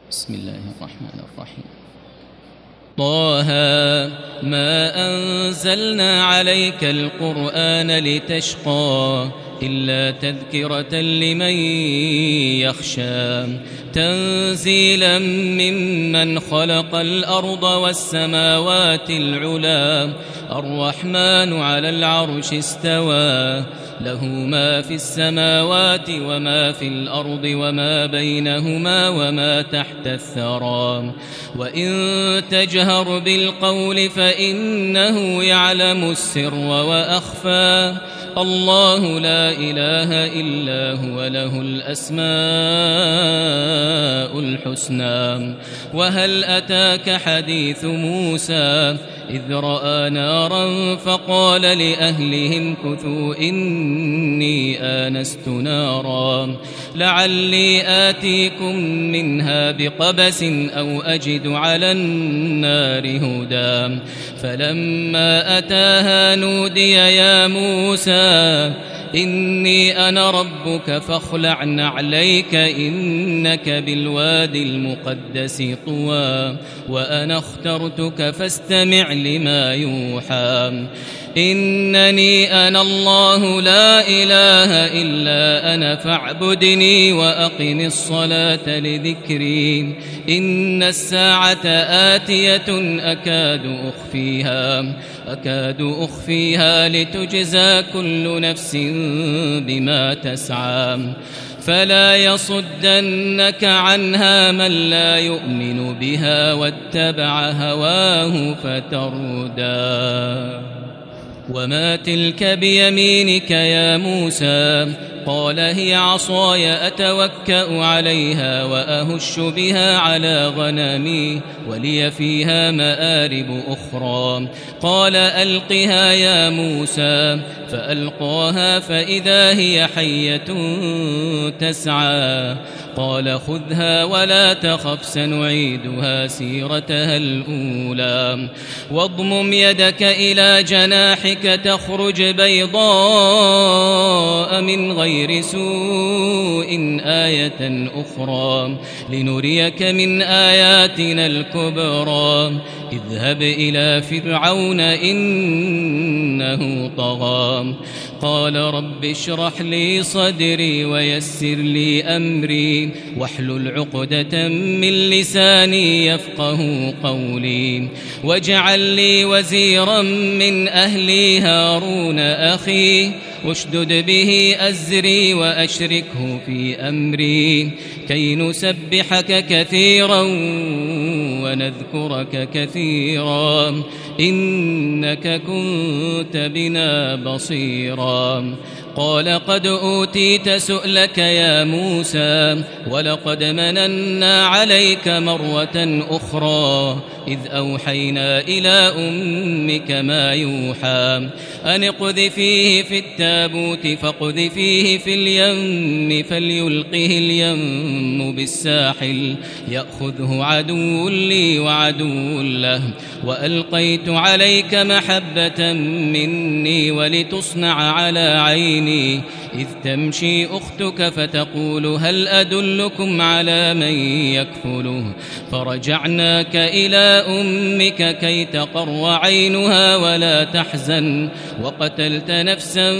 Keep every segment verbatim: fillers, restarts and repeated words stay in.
بسم الله الرحمن الرحيم. طه ما أنزلنا عليك القرآن لتشقى إلا تذكرة لمن يخشى تنزيلا ممن خلق الأرض والسماوات العلا الرحمن على العرش استوى له ما في السماوات وما في الأرض وما بينهما وما تحت الثرى وإن تجهر بالقول فإنه يعلم السر وأخفى الله لا إله إلا هو له الأسماء الحسنى. وهل أتاك حديث موسى إذ رأى نارا فقال لأهلهم كثوا إني آنست نارا لعلي آتيكم منها بقبس أو أجد على النار هدى فلما أتاها نودي يا موسى إني أنا ربك فاخلع نعليك إنك بالوادي المقدس طوى وأنا اخترتك فاستمع لما يوحى إنني أنا الله لا إله إلا أنا فاعبدني وأقم الصلاة لذكري إن الساعة آتية أكاد أخفيها أكاد أخفيها لتجزى كل نفس بما تسعى فلا يصدنك عنها من لا يؤمن بها واتبع هواه فتردى. وما تلك بيمينك يا موسى قال هي عصاي أتوكأ عليها وأهش بها على غنمي ولي فيها مآرب أخرى قال ألقها يا موسى فألقاها فإذا هي حية تسعى قال خذها ولا تخف سنعيدها سيرتها الأولى واضمم يدك إلى جناحك تخرج بيضاء من غير سوء آية أخرى لنريك من آياتنا الكبرى اذهب إلى فرعون إنه طغى قال رب اشرح لي صدري ويسر لي أمري واحلل عقدة من لساني يفقه قولي واجعل لي وزيرا من أهلي هارون أخي واشدد به أزري وأشركه في أمري كي نسبحك كثيرا ونذكرك كثيرا إنك كنت بنا بصيرا قال قد أوتيت سؤلك يا موسى ولقد مننا عليك مرة أخرى إذ أوحينا إلى أمك ما يوحى أن اقذفيه في التابوت فاقذفيه في اليم فليلقه اليم بالساحل يأخذه عدو لي وعدو له وألقيت عليك محبة مني ولتصنع على عيني إذ تمشي أختك فتقول هل أدلكم على من يكفله فرجعناك إلى أمك كي تقر عينها ولا تحزن وقتلت نفسا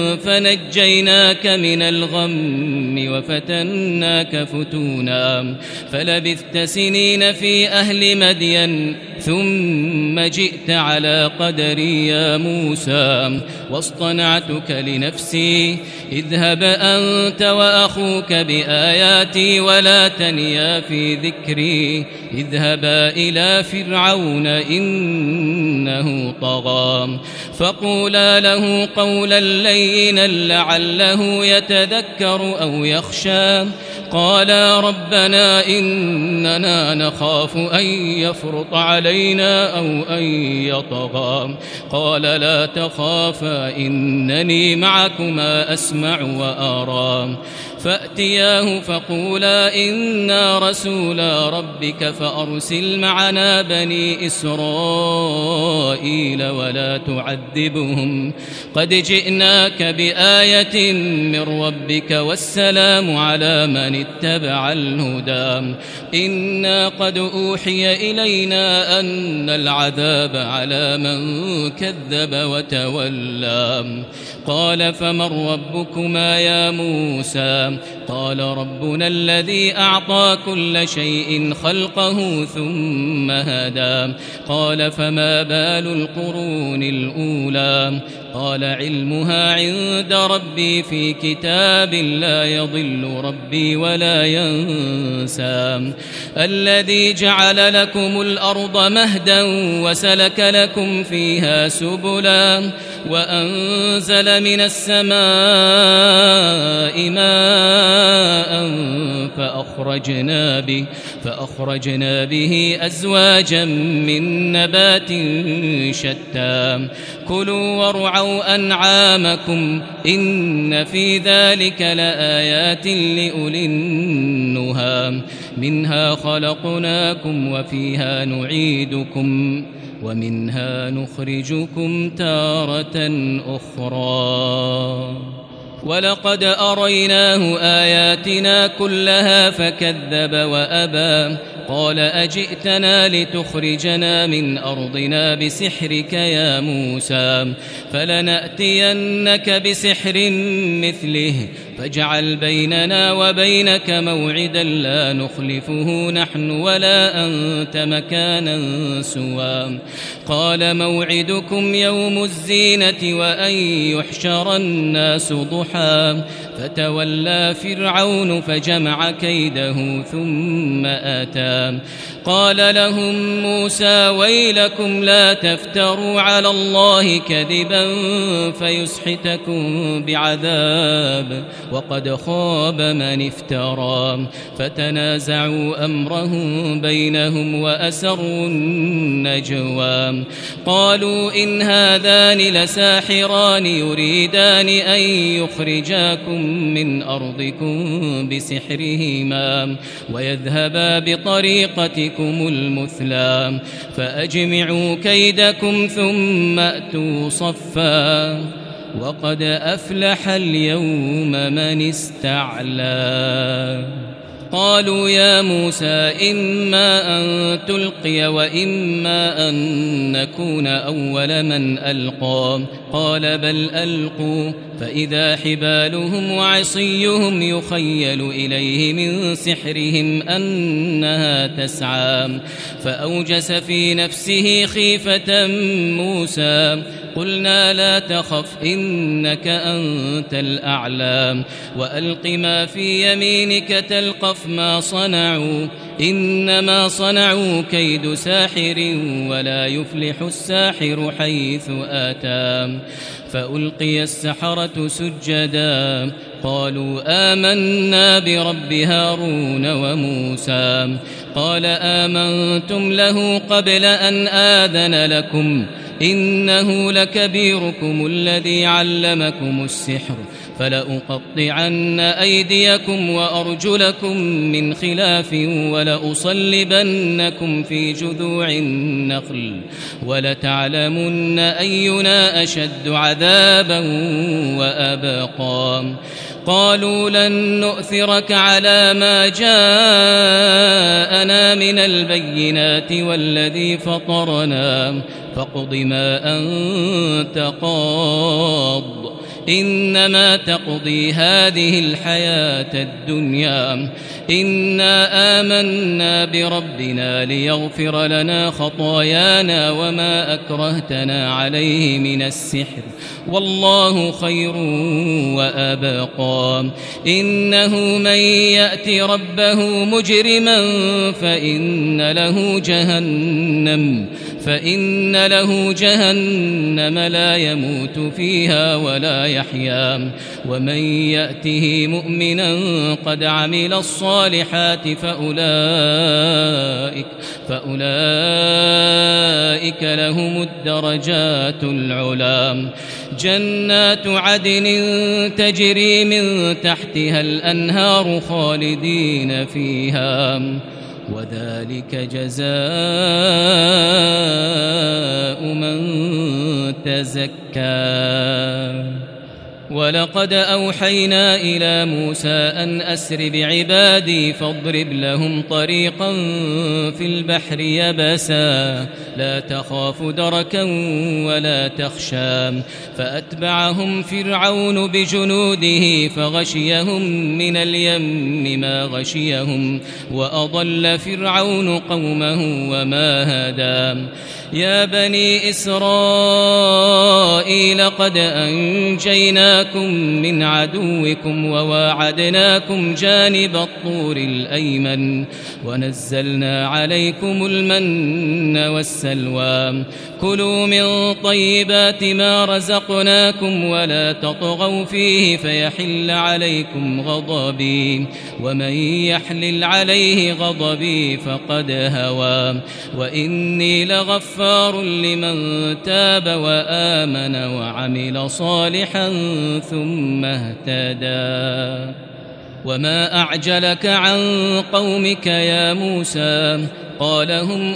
فنجيناك من الغم وفتناك فتونا فلبثت سنين في أهل مدين ثم جئت على قدري يا موسى واصطنعتك لنفسي اذهب أنت وأخوك بآياتي ولا تنيا في ذكري اذهبا إلى فرعون إنه طغى فقولا له قولا لينا لعله يتذكر أو يخشى قالا ربنا إننا نخاف أن يفرط علينا أو أن يطغى قال لا تخافا إنني معكما أسمع وأرى فأتياه فقولا إنا رسولا ربك فأرسل معنا بني إسرائيل ولا تعذبهم قد جئناك بآية من ربك والسلام على من اتبع الهدى إنا قد أوحي إلينا أن العذاب على من كذب وتولى قال فمن ربكما يا موسى قال ربنا الذي أعطى كل شيء خلقه ثم هدى قال فما بال القرون الأولى قال علمها عند ربي في كتاب لا يضل ربي ولا ينسى الذي جعل لكم الأرض مهدا وسلك لكم فيها سبلا وأنزل من السماء ماء فأخرجنا به, فأخرجنا به أزواجا من نبات شتى كلوا وارعوا أنعامكم إن في ذلك لآيات لأولي النهى منها خلقناكم وفيها نعيدكم ومنها نخرجكم تارة أخرى ولقد أريناه آياتنا كلها فكذب وأبى قال أجئتنا لتخرجنا من أرضنا بسحرك يا موسى فلنأتينك بسحر مثله فاجعل بيننا وبينك موعدا لا نخلفه نحن ولا أنت مكانا سوى قال موعدكم يوم الزينة وأن يحشر الناس ضحى فتولى فرعون فجمع كيده ثم آتى قال لهم موسى ويلكم لا تفتروا على الله كذبا فيسحتكم بعذاب وقد خاب من افترى فتنازعوا أمرهم بينهم وأسروا النجوى قالوا إن هذان لساحران يريدان أن يخرجاكم من أرضكم بسحرهما ويذهبا بطريقتكم المثلى فأجمعوا كيدكم ثم أتوا صفا وقد أفلح اليوم من استعلى قالوا يا موسى إما أن تلقي وإما أن نكون أول من ألقى قال بل ألقوا فإذا حبالهم وعصيهم يخيل إليه من سحرهم أنها تسعى فأوجس في نفسه خيفة موسى قلنا لا تخف إنك أنت الأعلى وألق ما في يمينك تلقف ما صنعوا إنما صنعوا كيد ساحر ولا يفلح الساحر حيث آتى فألقي السحرة سجدا قالوا آمنا برب هارون وموسى قال آمنتم له قبل أن آذن لكم إنه لكبيركم الذي علمكم السحر فلأقطعن أيديكم وأرجلكم من خلاف ولأصلبنكم في جذوع النخل ولتعلمن أينا أشد عذابا وأبقى قالوا لن نؤثرك على ما جاءنا من البينات والذي فطرنا فاقض ما أنت قاض إنما تقضي هذه الحياة الدنيا إنا آمنا بربنا ليغفر لنا خطايانا وما أكرهتنا عليه من السحر والله خير وأبقى إنه من يأت ربه مجرما فإن له جهنم فإن له جهنم لا يموت فيها ولا يحيا ومن يأته مؤمنا قد عمل الصالحات فأولئك, فأولئك لهم الدرجات العلى جنات عدن تجري من تحتها الأنهار خالدين فيها وذلك جزاء من تزكى. ولقد أوحينا إلى موسى أن أسر بعبادي فاضرب لهم طريقا في البحر يبسا لا تخاف دركا ولا تخشى فأتبعهم فرعون بجنوده فغشيهم من اليم ما غشيهم وأضل فرعون قومه وما هدى. يا بني إسرائيل قد أنجيناكم من عدوكم وواعدناكم جانب الطور الأيمن ونزلنا عليكم المن والسلوى كلوا من طيبات ما رزقناكم ولا تطغوا فيه فيحل عليكم غضبي ومن يحلل عليه غضبي فقد هوى وإني لغفار لمن تاب وآمن وعمل صالحا ثم اهتدى. وما أعجلك عن قومك يا موسى قال هم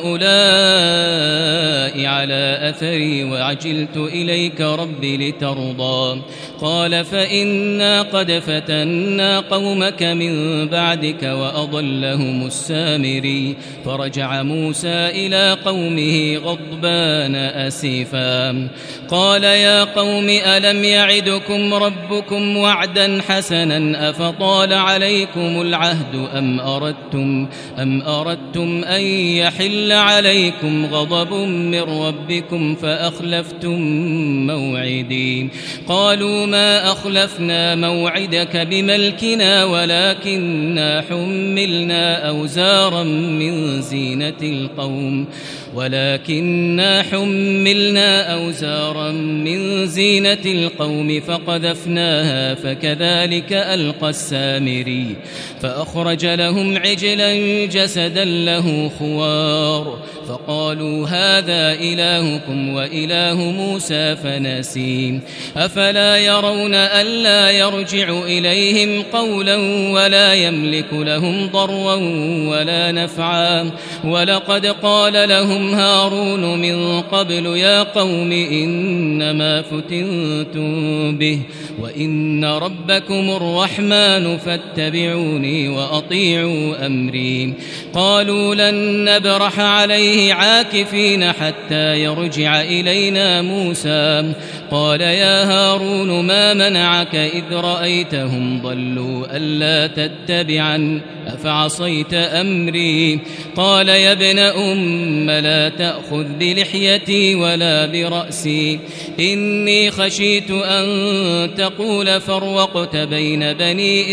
أولئك على أثري وعجلت إليك رب لترضى قال فإنا قد فتنا قومك من بعدك وأضلهم السامري فرجع موسى إلى قومه غضبان أسفا قال يا قوم ألم يعدكم ربكم وعدا حسنا أفطال عليكم العهد أم أردتم, أم أردتم أن يحل عليكم غضب من ربكم فأخلفتم موعدي قالوا ما أخلفنا موعدك بملكنا ولكننا حملنا أوزارا من زينة القوم ولكننا حملنا أوزارا من زينة القوم فقذفناها فكذلك ألقى السامري فأخرج لهم عجلا جسدا له خوار فقالوا هذا إلهكم وإله موسى فنسي أفلا يرون ألا يرجع إليهم قولا ولا يملك لهم ضرا ولا نفعا ولقد قال لهم هارون من قبل يا قوم إنما فتنتم به وإن ربكم الرحمن فاتبعوني وأطيعوا أمري قالوا لن نبرح عليه عاكفين حتى يرجع إلينا موسى قال يا هارون ما منعك إذ رأيتهم ضلوا ألا تتبعا أفعصيت أمري قال يا ابن أم لا تأخذ بلحيتي ولا برأسي إني خشيت أن تقول فرقت بين بني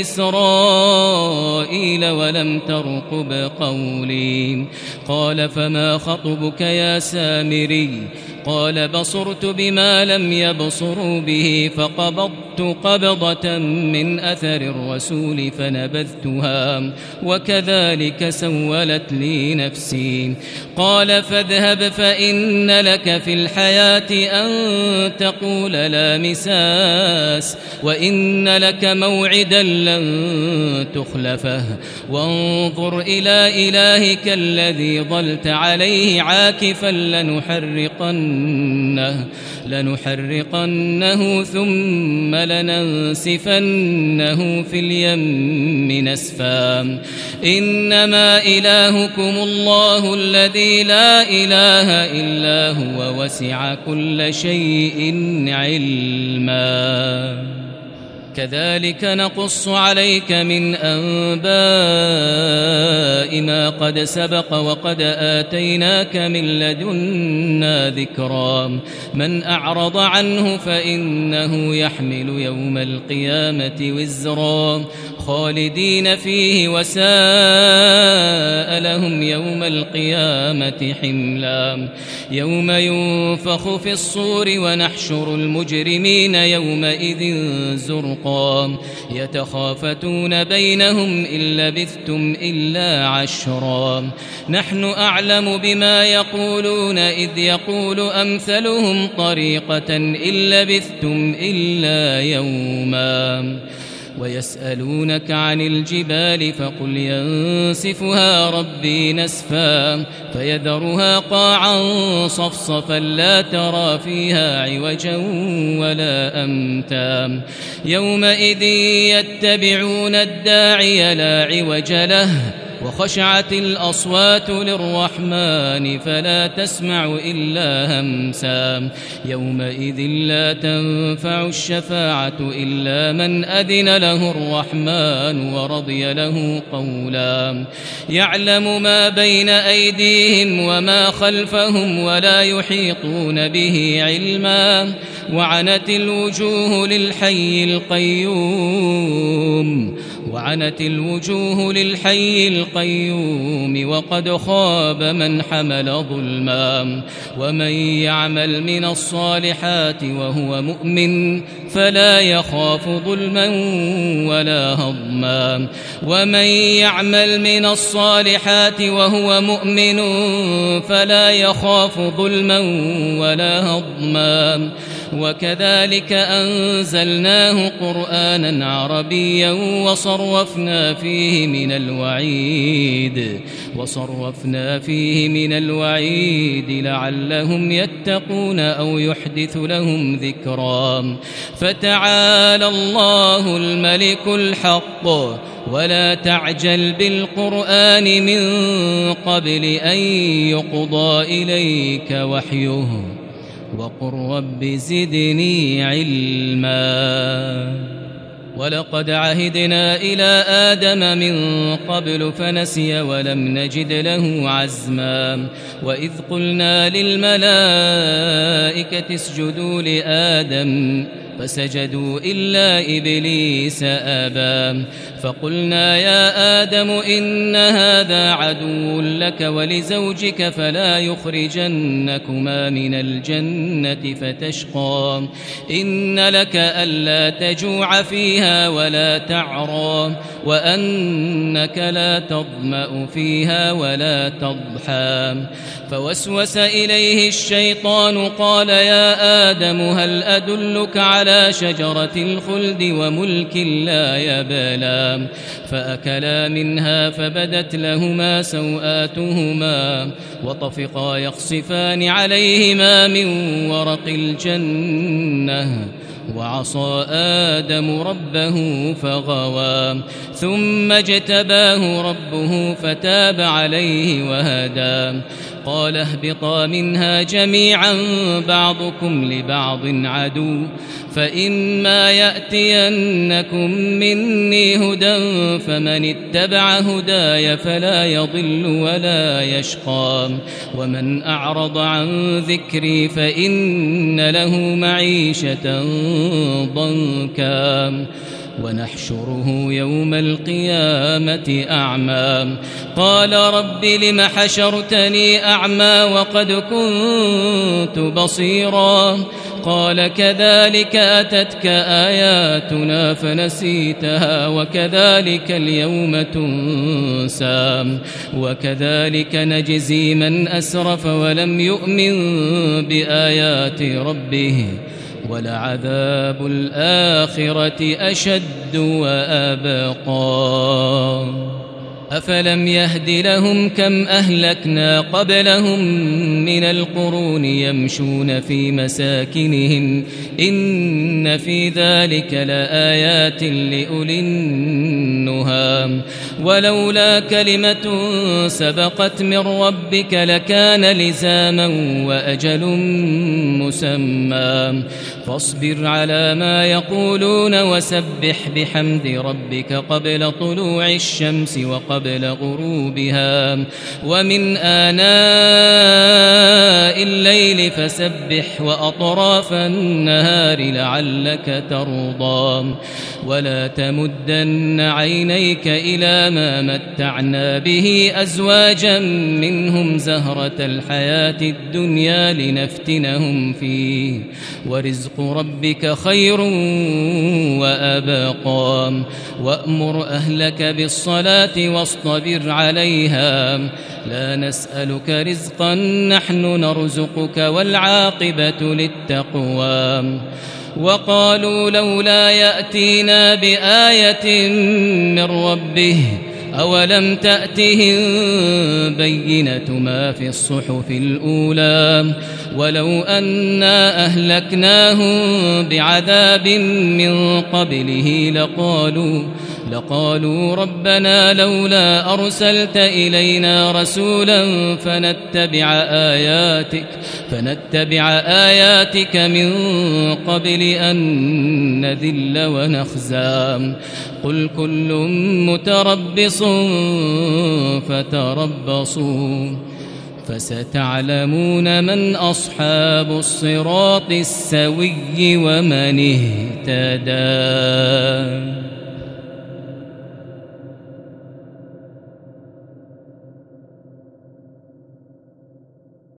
إسرائيل ولم ترقب قولي قال فما خطبك يا سامري قال بصرت بما لم يبصروا به فقبضت قبضة من أثر الرسول فنبذتها وكذلك سولت لي نفسي قال فاذهب فإن لك في الحياة أن تقول لا مساس وإن لك موعدا لن تخلفه وانظر إلى إلهك الذي ظلت عليه عاكفا لنحرقنه لنحرقنه ثم لننسفنه في اليم نسفا إنما إلهكم الله الذي لا إله إلا هو وسع كل شيء علما كذلك نقص عليك من أنباء ما قد سبق وقد آتيناك من لدنا ذكرا من أعرض عنه فإنه يحمل يوم القيامة وزرا خالدين فيه وساء لهم يوم القيامة حملا يوم ينفخ في الصور ونحشر المجرمين يومئذ زرقا يتخافتون بينهم إن لبثتم إلا عشرا نحن أعلم بما يقولون إذ يقول أمثلهم طريقة إن لبثتم إلا يوما ويسألونك عن الجبال فقل ينسفها ربي نسفا فيذرها قاعا صفصفا لا ترى فيها عوجا ولا أمتا يومئذ يتبعون الداعي لا عوج له وخشعت الأصوات للرحمن فلا تسمع إلا همسا يومئذ لا تنفع الشفاعة إلا من أذن له الرحمن ورضي له قولا يعلم ما بين أيديهم وما خلفهم ولا يحيطون به علما وعنت الوجوه للحي القيوم وعنت الوجوه للحي القيوم وقد خاب من حمل ظلما ومن يعمل من الصالحات وهو مؤمن فلا يخاف ظلما ولا هضما ومن يعمل من الصالحات وهو مؤمن فلا يخاف ظلما ولا هضما وكذلك أنزلناه قرآنا عربيا وصرفنا فيه من الوعيد وصرفنا فيه من الوعيد لعلهم يتقون أو يحدث لهم ذكرا فتعالى الله الملك الحق ولا تعجل بالقرآن من قبل أن يقضى إليك وحيه وقل رب زدني علما ولقد عهدنا إلى آدم من قبل فنسي ولم نجد له عزما وإذ قلنا للملائكة اسجدوا لآدم فسجدوا إلا إبليس أبى فقلنا يا آدم إن هذا عدو لك ولزوجك فلا يخرجنكما من الجنة فتشقى إن لك ألا تجوع فيها ولا تعرى وأنك لا تظمأ فيها ولا تضحى فوسوس إليه الشيطان قال يا آدم هل أدلك على شجرة الخلد وملك لا يبلى فأكلا منها فبدت لهما سوآتهما وطفقا يخصفان عليهما من ورق الجنة وعصى آدم ربه فغوى ثم اجتباه ربه فتاب عليه وهدى قال اهبطا منها جميعا بعضكم لبعض عدو فإما يأتينكم مني هدى فمن اتبع هداي فلا يضل ولا يشقى ومن أعرض عن ذكري فإن له معيشة ضنكا ونحشره يوم القيامة أعمى قال رب لم حشرتني أعمى وقد كنت بصيرا قال كذلك أتتك آياتنا فنسيتها وكذلك اليوم تنسى وكذلك نجزي من أسرف ولم يؤمن بآيات ربه ولعذاب الآخرة أشد وأبقى أفلم يهد لهم كم أهلكنا قبلهم من القرون يمشون في مساكنهم إن في ذلك لآيات لأولي النهى ولولا كلمة سبقت من ربك لكان لزاما وأجل مسمى فاصبر على ما يقولون وسبح بحمد ربك قبل طلوع الشمس وقبل غروبها ومن آناء الليل فسبح وأطراف النهار لعلك ترضى ولا تمدن عينيك عينيك إلى ما متعنا به أزواجا منهم زهرة الحياة الدنيا لنفتنهم فيه ورزق ربك خير وأبقى وأمر أهلك بالصلاة واصطبر عليها لا نسألك رزقا نحن نرزقك والعاقبة للتقوى وقالوا لولا يأتينا بآية من ربه أولم تأتهم بينة ما في الصحف الأولى ولو أنا أهلكناهم بعذاب من قبله لقالوا لقالوا ربنا لولا أرسلت إلينا رسولا فنتبع آياتك فنتبع آياتك من قبل أن نذل ونخزى قل كل متربص فتربصوا فستعلمون من أصحاب الصراط السوي ومن اهتدى.